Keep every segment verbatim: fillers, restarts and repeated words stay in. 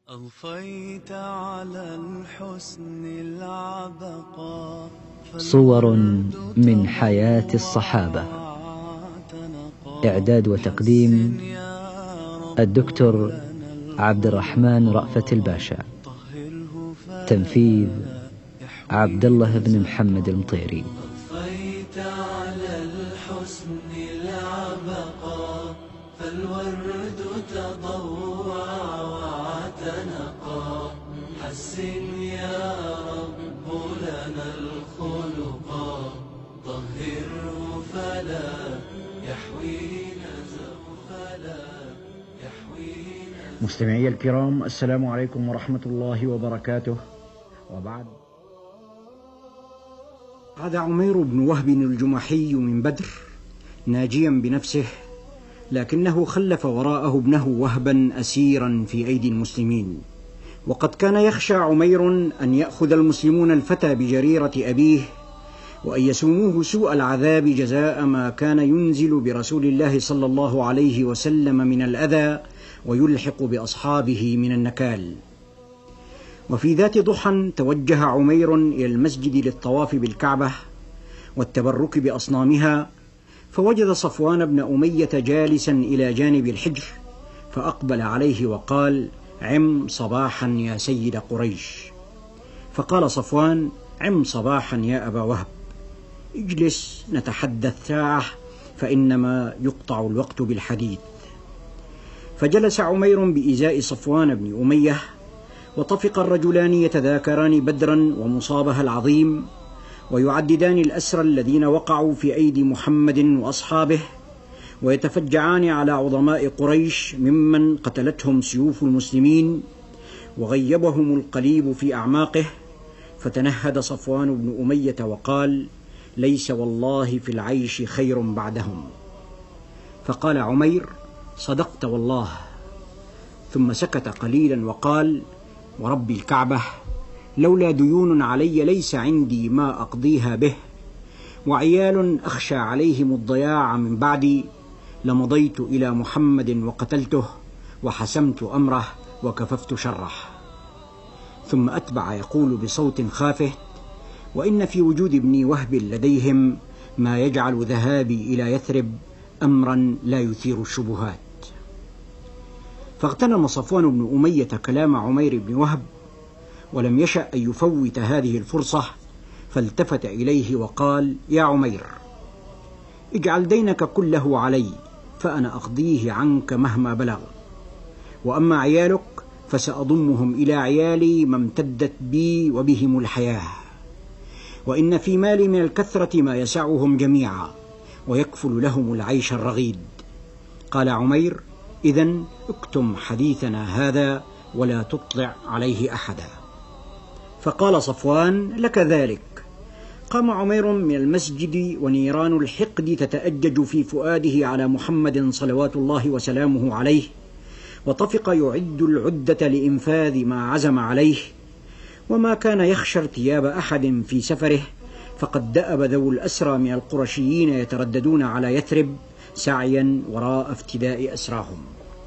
أضفيت على الحسن العبقى صور من حياة الصحابة. إعداد وتقديم الدكتور عبد الرحمن رأفت الباشا. تنفيذ عبد الله بن محمد المطيري. أضفيت على الحسن العبقى فالورد تضوع واعتنقا حسن يا رب لنا الخلقا طهره فلا يحوينا زغفلا يحوينا. مستمعي الكرام، السلام عليكم ورحمة الله وبركاته. وبعد، عاد عمير بن وهب الجمحي من بدر ناجيا بنفسه، لكنه خلف وراءه ابنه وهبا أسيرا في أيدي المسلمين. وقد كان يخشى عمير أن يأخذ المسلمون الفتى بجريرة أبيه وأن يسوموه سوء العذاب جزاء ما كان ينزل برسول الله صلى الله عليه وسلم من الأذى ويلحق بأصحابه من النكال. وفي ذات ضحى توجه عمير إلى المسجد للطواف بالكعبة والتبرك بأصنامها، فوجد صفوان بن أمية جالسا إلى جانب الحجر، فأقبل عليه وقال: عم صباحا يا سيد قريش. فقال صفوان: عم صباحا يا أبا وهب، اجلس نتحدث ساعة فإنما يقطع الوقت بالحديث. فجلس عمير بإزاء صفوان بن أمية، وطفق الرجلان يتذاكران بدرا ومصابها العظيم، ويعددان الأسرى الذين وقعوا في أيدي محمد وأصحابه، ويتفجعان على عظماء قريش ممن قتلتهم سيوف المسلمين وغيبهم القليب في أعماقه. فتنهد صفوان بن أمية وقال: ليس والله في العيش خير بعدهم. فقال عمير: صدقت والله. ثم سكت قليلا وقال: ورب الكعبة، لولا ديون علي ليس عندي ما أقضيها به، وعيال أخشى عليهم الضياع من بعدي، لمضيت إلى محمد وقتلته وحسمت أمره وكففت شره. ثم أتبع يقول بصوت خافت: وإن في وجود ابني وهب لديهم ما يجعل ذهابي إلى يثرب أمرا لا يثير الشبهات. فاغتنم صفوان بن أمية كلام عمير بن وهب، ولم يشأ أن يفوت هذه الفرصة، فالتفت إليه وقال: يا عمير، اجعل دينك كله علي فأنا أقضيه عنك مهما بلغ، وأما عيالك فسأضمهم إلى عيالي ما امتدت بي وبهم الحياة، وإن في مالي من الكثرة ما يسعهم جميعا ويكفل لهم العيش الرغيد. قال عمير: إذن اكتم حديثنا هذا ولا تطلع عليه أحدا. فقال صفوان: لك ذلك. قام عمير من المسجد ونيران الحقد تتأجج في فؤاده على محمد صلوات الله وسلامه عليه، وطفق يعد العدة لإنفاذ ما عزم عليه، وما كان يخشى ارتياب أحد في سفره، فقد دأب ذو الأسرى من القرشيين يترددون على يثرب سعيا وراء افتداء أسراهم.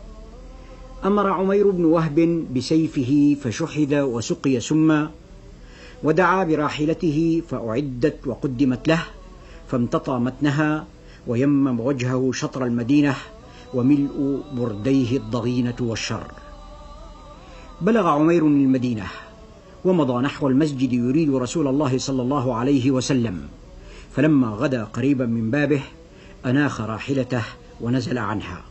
أمر عمير بن وهب بسيفه فشحذ وسقي سما، ودعا براحلته فأعدت وقدمت له، فامتطى متنها ويمم وجهه شطر المدينة وملء برديه الضغينة والشر. بلغ عمير المدينة ومضى نحو المسجد يريد رسول الله صلى الله عليه وسلم، فلما غدا قريبا من بابه أناخ راحلته ونزل عنها.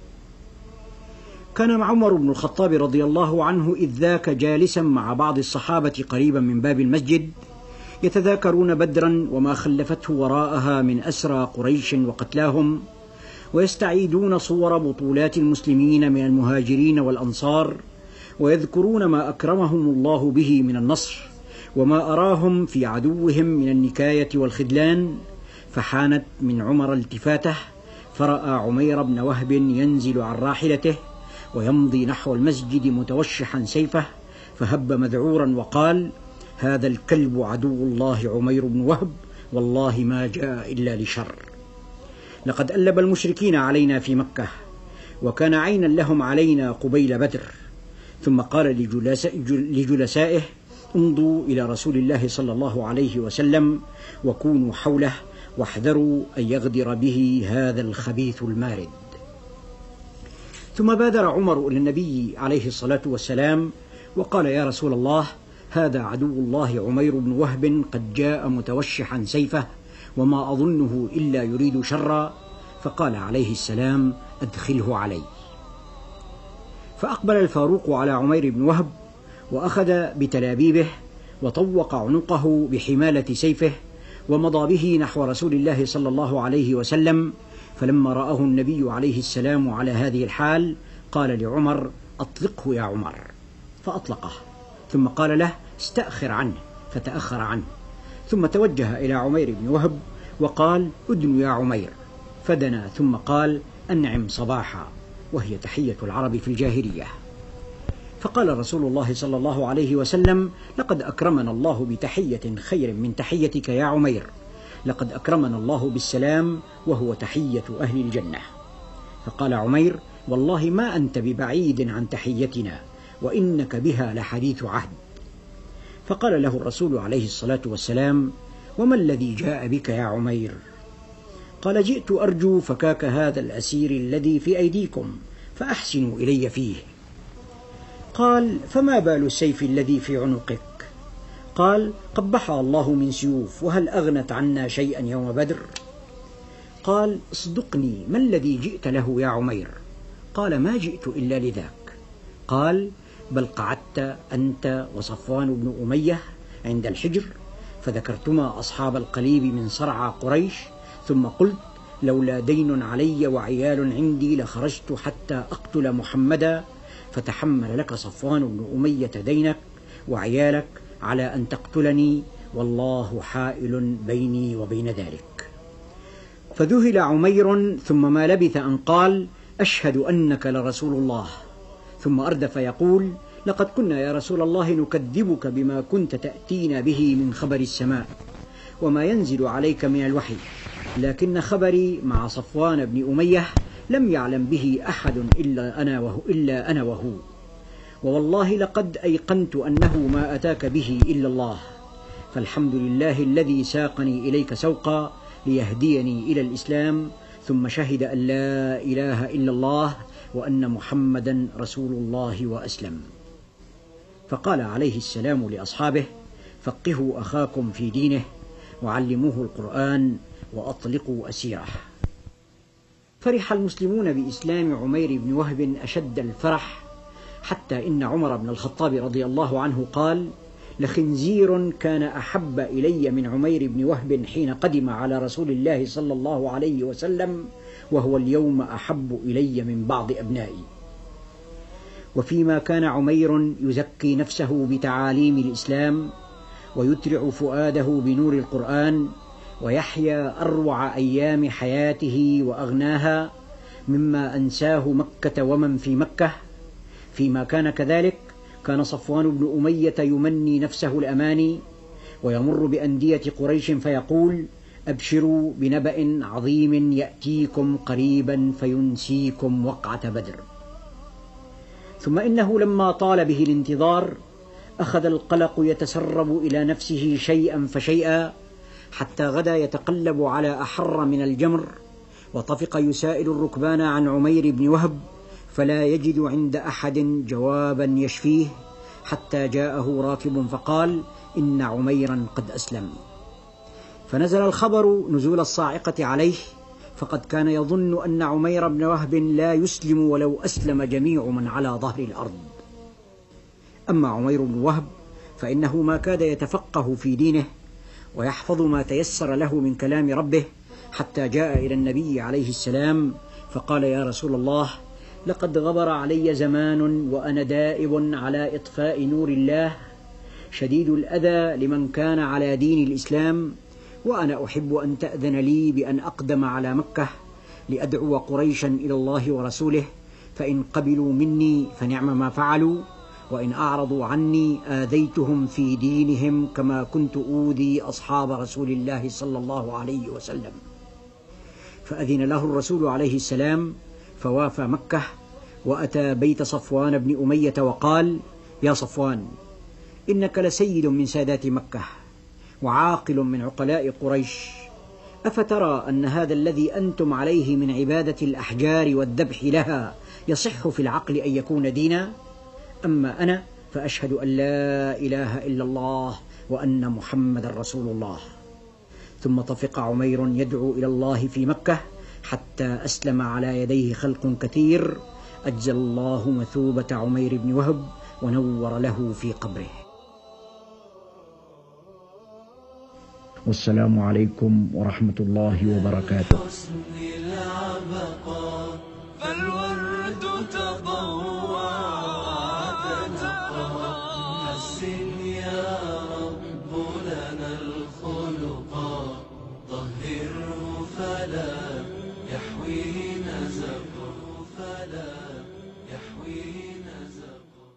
كان عمر بن الخطاب رضي الله عنه إذ ذاك جالسا مع بعض الصحابة قريبا من باب المسجد، يتذاكرون بدرا وما خلفته وراءها من أسرى قريش وقتلاهم، ويستعيدون صور بطولات المسلمين من المهاجرين والأنصار، ويذكرون ما أكرمهم الله به من النصر وما أراهم في عدوهم من النكاية والخذلان. فحانت من عمر التفاته، فرأى عمير بن وهب ينزل عن راحلته ويمضي نحو المسجد متوشحا سيفه، فهب مذعورا وقال: هذا الكلب عدو الله عمير بن وهب، والله ما جاء إلا لشر. لقد ألب المشركين علينا في مكة، وكان عينا لهم علينا قبيل بدر، ثم قال لجلسائه: امضوا إلى رسول الله صلى الله عليه وسلم وكونوا حوله واحذروا أن يغدر به هذا الخبيث المارد. ثم بادر عمر إلى النبي عليه الصلاة والسلام وقال: يا رسول الله، هذا عدو الله عمير بن وهب قد جاء متوشحا سيفه وما أظنه إلا يريد شرا. فقال عليه السلام: أدخله علي. فأقبل الفاروق على عمير بن وهب وأخذ بتلابيبه وطوق عنقه بحمالة سيفه ومضى به نحو رسول الله صلى الله عليه وسلم. فلما رآه النبي عليه السلام على هذه الحال قال لعمر: أطلقه يا عمر. فأطلقه، ثم قال له: استأخر عنه، فتأخر عنه، ثم توجه إلى عمير بن وهب وقال: أدن يا عمير. فدنا، ثم قال: أنعم صباحا، وهي تحية العرب في الجاهلية. فقال رسول الله صلى الله عليه وسلم: لقد أكرمنا الله بتحية خير من تحيتك يا عمير، لقد أكرمنا الله بالسلام وهو تحية أهل الجنة. فقال عمير: والله ما أنت ببعيد عن تحيتنا، وإنك بها لحديث عهد. فقال له الرسول عليه الصلاة والسلام: وما الذي جاء بك يا عمير؟ قال: جئت أرجو فكاك هذا الأسير الذي في أيديكم فأحسنوا إلي فيه. قال: فما بال السيف الذي في عنقك؟ قال: قبحها الله من سيوف، وهل أغنت عنا شيئا يوم بدر؟ قال: اصدقني، ما الذي جئت له يا عمير؟ قال: ما جئت إلا لذاك. قال: بل قعدت أنت وصفوان بن أمية عند الحجر فذكرتما أصحاب القليب من صرعى قريش، ثم قلت: لولا دين علي وعيال عندي لخرجت حتى أقتل محمدا، فتحمل لك صفوان بن أمية دينك وعيالك على أن تقتلني، والله حائل بيني وبين ذلك. فذهل عمير، ثم ما لبث أن قال: أشهد أنك لرسول الله. ثم أردف يقول: لقد كنا يا رسول الله نكذبك بما كنت تأتينا به من خبر السماء وما ينزل عليك من الوحي، لكن خبري مع صفوان بن أمية لم يعلم به أحد إلا أنا وهو, إلا أنا وهو ووالله لقد أيقنت أنه ما أتاك به إلا الله، فالحمد لله الذي ساقني إليك سوقا ليهديني إلى الإسلام، ثم شهد أن لا إله إلا الله وأن محمدا رسول الله وأسلم. فقال عليه السلام لأصحابه: فقهوا أخاكم في دينه وعلموه القرآن وأطلقوا أسيره. فرح المسلمون بإسلام عمير بن وهب أشد الفرح، حتى إن عمر بن الخطاب رضي الله عنه قال: لخنزير كان أحب إلي من عمير بن وهب حين قدم على رسول الله صلى الله عليه وسلم، وهو اليوم أحب إلي من بعض أبنائي. وفيما كان عمير يزكي نفسه بتعاليم الإسلام ويترع فؤاده بنور القرآن ويحيا أروع أيام حياته وأغناها مما أنساه مكة ومن في مكة، فيما كان كذلك كان صفوان بن أمية يمني نفسه الأماني ويمر بأندية قريش فيقول: أبشروا بنبأ عظيم يأتيكم قريبا فينسيكم وقعة بدر. ثم إنه لما طال به الانتظار أخذ القلق يتسرب إلى نفسه شيئا فشيئا، حتى غدا يتقلب على أحر من الجمر، وطفق يسائل الركبان عن عمير بن وهب فلا يجد عند أحد جوابا يشفيه، حتى جاءه راكب فقال: إن عميرا قد أسلم. فنزل الخبر نزول الصاعقة عليه، فقد كان يظن أن عمير بن وهب لا يسلم ولو أسلم جميع من على ظهر الأرض. أما عمير بن وهب فإنه ما كاد يتفقه في دينه ويحفظ ما تيسر له من كلام ربه، حتى جاء إلى النبي عليه السلام فقال: يا رسول الله، لقد غبر علي زمان وأنا دائب على إطفاء نور الله، شديد الأذى لمن كان على دين الإسلام، وأنا أحب أن تأذن لي بأن أقدم على مكة لأدعو قريشا إلى الله ورسوله، فإن قبلوا مني فنعم ما فعلوا، وإن أعرضوا عني آذيتهم في دينهم كما كنت أوذي أصحاب رسول الله صلى الله عليه وسلم. فأذن له الرسول عليه السلام فوافى مكة، وأتى بيت صفوان بن أمية وقال: يا صفوان، إنك لسيد من سادات مكة وعاقل من عقلاء قريش، أفترى أن هذا الذي أنتم عليه من عبادة الأحجار والذبح لها يصح في العقل أن يكون دينا؟ أما أنا فأشهد أن لا إله إلا الله وأن محمد رسول الله. ثم طفق عمير يدعو إلى الله في مكة حتى أسلم على يديه خلق كثير، أجزل الله مثوبة عمير بن وهب ونور له في قبره. والسلام عليكم ورحمة الله وبركاته.